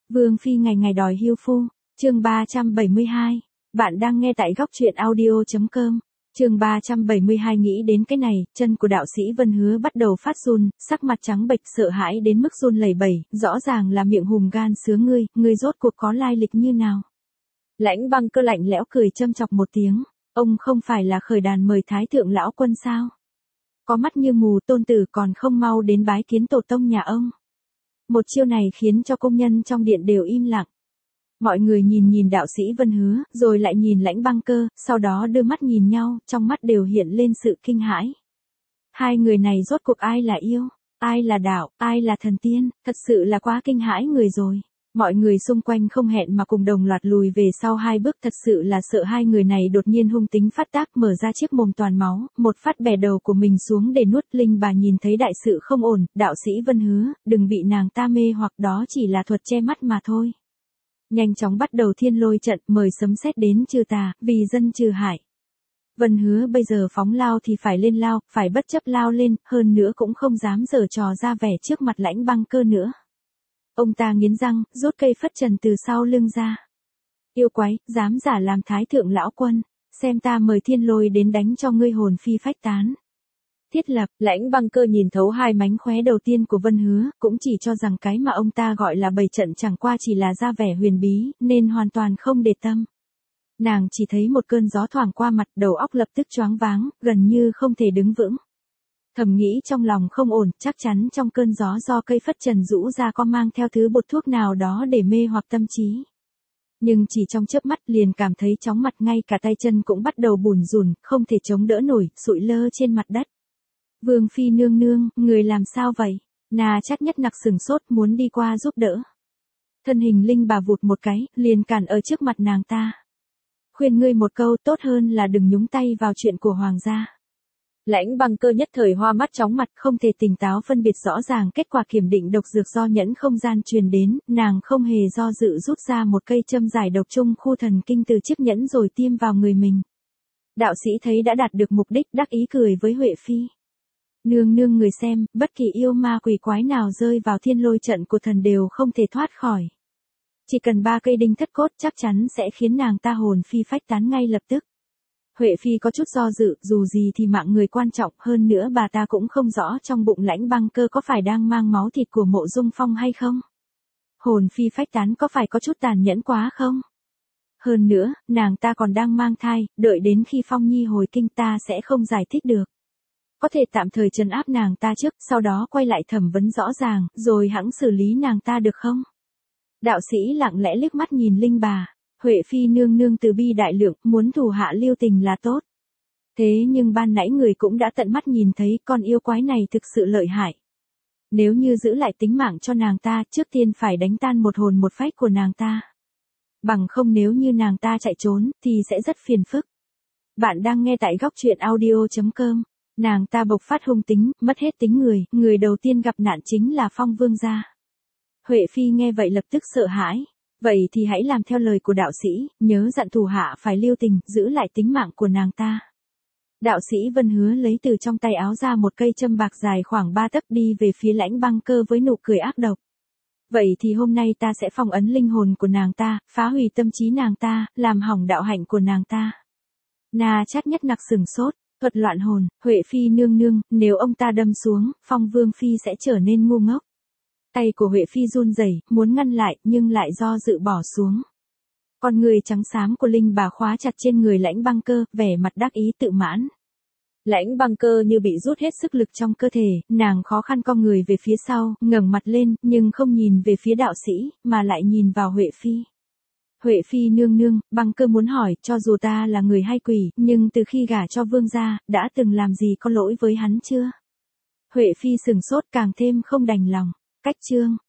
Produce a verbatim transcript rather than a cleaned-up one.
Vương phi ngày ngày đòi hưu phu, chương ba trăm bảy mươi hai. Bạn đang nghe tại góc truyện audio chấm com. Chương ba trăm bảy mươi hai nghĩ đến cái này, chân của đạo sĩ Vân Hứa bắt đầu phát run, sắc mặt trắng bệch sợ hãi đến mức run lẩy bẩy, rõ ràng là miệng hùm gan sứa ngươi, ngươi rốt cuộc có lai lịch như nào? Lãnh Băng Cơ lạnh lẽo cười châm chọc một tiếng, ông không phải là khởi đàn mời thái thượng lão quân sao? Có mắt như mù, tôn tử còn không mau đến bái kiến tổ tông nhà ông. Một chiêu này khiến cho công nhân trong điện đều im lặng. Mọi người nhìn nhìn đạo sĩ Vân Hứa, rồi lại nhìn Lãnh Băng Cơ, sau đó đưa mắt nhìn nhau, trong mắt đều hiện lên sự kinh hãi. Hai người này rốt cuộc ai là yêu, ai là đạo, ai là thần tiên, thật sự là quá kinh hãi người rồi. Mọi người xung quanh không hẹn mà cùng đồng loạt lùi về sau hai bước, thật sự là sợ hai người này đột nhiên hung tính phát tác, mở ra chiếc mồm toàn máu, một phát bẻ đầu của mình xuống để nuốt. Linh bà nhìn thấy đại sự không ổn, đạo sĩ Vân Hứa, đừng bị nàng ta mê hoặc, đó chỉ là thuật che mắt mà thôi. Nhanh chóng bắt đầu thiên lôi trận, mời sấm sét đến trừ tà, vì dân trừ hại. Vân Hứa bây giờ phóng lao thì phải lên lao, phải bất chấp lao lên, hơn nữa cũng không dám giở trò ra vẻ trước mặt Lãnh Băng Cơ nữa. Ông ta nghiến răng, rút cây phất trần từ sau lưng ra. Yêu quái, dám giả làm thái thượng lão quân, xem ta mời thiên lôi đến đánh cho ngươi hồn phi phách tán. Thiết lập, Lãnh Băng Cơ nhìn thấu hai mánh khóe đầu tiên của Vân Hứa, cũng chỉ cho rằng cái mà ông ta gọi là bày trận chẳng qua chỉ là ra vẻ huyền bí, nên hoàn toàn không để tâm. Nàng chỉ thấy một cơn gió thoảng qua mặt, đầu óc lập tức choáng váng, gần như không thể đứng vững. Thầm nghĩ trong lòng không ổn, chắc chắn trong cơn gió do cây phất trần rũ ra có mang theo thứ bột thuốc nào đó để mê hoặc tâm trí. Nhưng chỉ trong chớp mắt liền cảm thấy chóng mặt, ngay cả tay chân cũng bắt đầu bủn rủn, không thể chống đỡ nổi, sụi lơ trên mặt đất. Vương phi nương nương, người làm sao vậy? Na Chắc Nhất Nặc sừng sốt muốn đi qua giúp đỡ. Thân hình Linh bà vụt một cái, liền cản ở trước mặt nàng ta. Khuyên ngươi một câu, tốt hơn là đừng nhúng tay vào chuyện của hoàng gia. Lãnh Băng Cơ nhất thời hoa mắt chóng mặt, không thể tỉnh táo phân biệt rõ ràng kết quả kiểm định độc dược do nhẫn không gian truyền đến, nàng không hề do dự rút ra một cây châm giải độc trung khu thần kinh từ chiếc nhẫn rồi tiêm vào người mình. Đạo sĩ thấy đã đạt được mục đích, đắc ý cười với Huệ Phi. Nương nương người xem, bất kỳ yêu ma quỷ quái nào rơi vào thiên lôi trận của thần đều không thể thoát khỏi. Chỉ cần ba cây đinh thất cốt chắc chắn sẽ khiến nàng ta hồn phi phách tán ngay lập tức. Huệ Phi có chút do dự, dù gì thì mạng người quan trọng, hơn nữa bà ta cũng không rõ trong bụng Lãnh Băng Cơ có phải đang mang máu thịt của Mộ Dung Phong hay không. Hồn phi phách tán có phải có chút tàn nhẫn quá không? Hơn nữa, nàng ta còn đang mang thai, đợi đến khi Phong Nhi hồi kinh ta sẽ không giải thích được. Có thể tạm thời trấn áp nàng ta trước, sau đó quay lại thẩm vấn rõ ràng, rồi hẵng xử lý nàng ta được không? Đạo sĩ lặng lẽ liếc mắt nhìn Linh bà. Huệ Phi nương nương từ bi đại lượng, muốn thủ hạ lưu tình là tốt. Thế nhưng ban nãy người cũng đã tận mắt nhìn thấy con yêu quái này thực sự lợi hại. Nếu như giữ lại tính mạng cho nàng ta, trước tiên phải đánh tan một hồn một phách của nàng ta. Bằng không nếu như nàng ta chạy trốn, thì sẽ rất phiền phức. Bạn đang nghe tại góc truyện audio chấm com. Nàng ta bộc phát hung tính, mất hết tính người, người đầu tiên gặp nạn chính là Phong Vương gia. Huệ Phi nghe vậy lập tức sợ hãi. Vậy thì hãy làm theo lời của đạo sĩ, nhớ dặn thủ hạ phải lưu tình, giữ lại tính mạng của nàng ta. Đạo sĩ Vân Hứa lấy từ trong tay áo ra một cây châm bạc dài khoảng ba tấc đi về phía Lãnh Băng Cơ với nụ cười ác độc. Vậy thì hôm nay ta sẽ phong ấn linh hồn của nàng ta, phá hủy tâm trí nàng ta, làm hỏng đạo hạnh của nàng ta. Na Chắc Nhất Nặc sừng sốt, thuật loạn hồn, Huệ Phi nương nương, nếu ông ta đâm xuống, Phong Vương Phi sẽ trở nên ngu ngốc. Tay của Huệ Phi run rẩy, muốn ngăn lại, nhưng lại do dự bỏ xuống. Con người trắng xám của Linh bà khóa chặt trên người Lãnh Băng Cơ, vẻ mặt đắc ý tự mãn. Lãnh Băng Cơ như bị rút hết sức lực trong cơ thể, nàng khó khăn cong người về phía sau, ngẩng mặt lên, nhưng không nhìn về phía đạo sĩ, mà lại nhìn vào Huệ Phi. Huệ Phi nương nương, Băng Cơ muốn hỏi, cho dù ta là người hay quỷ, nhưng từ khi gả cho vương gia, đã từng làm gì có lỗi với hắn chưa? Huệ Phi sừng sốt càng thêm không đành lòng. Cách chương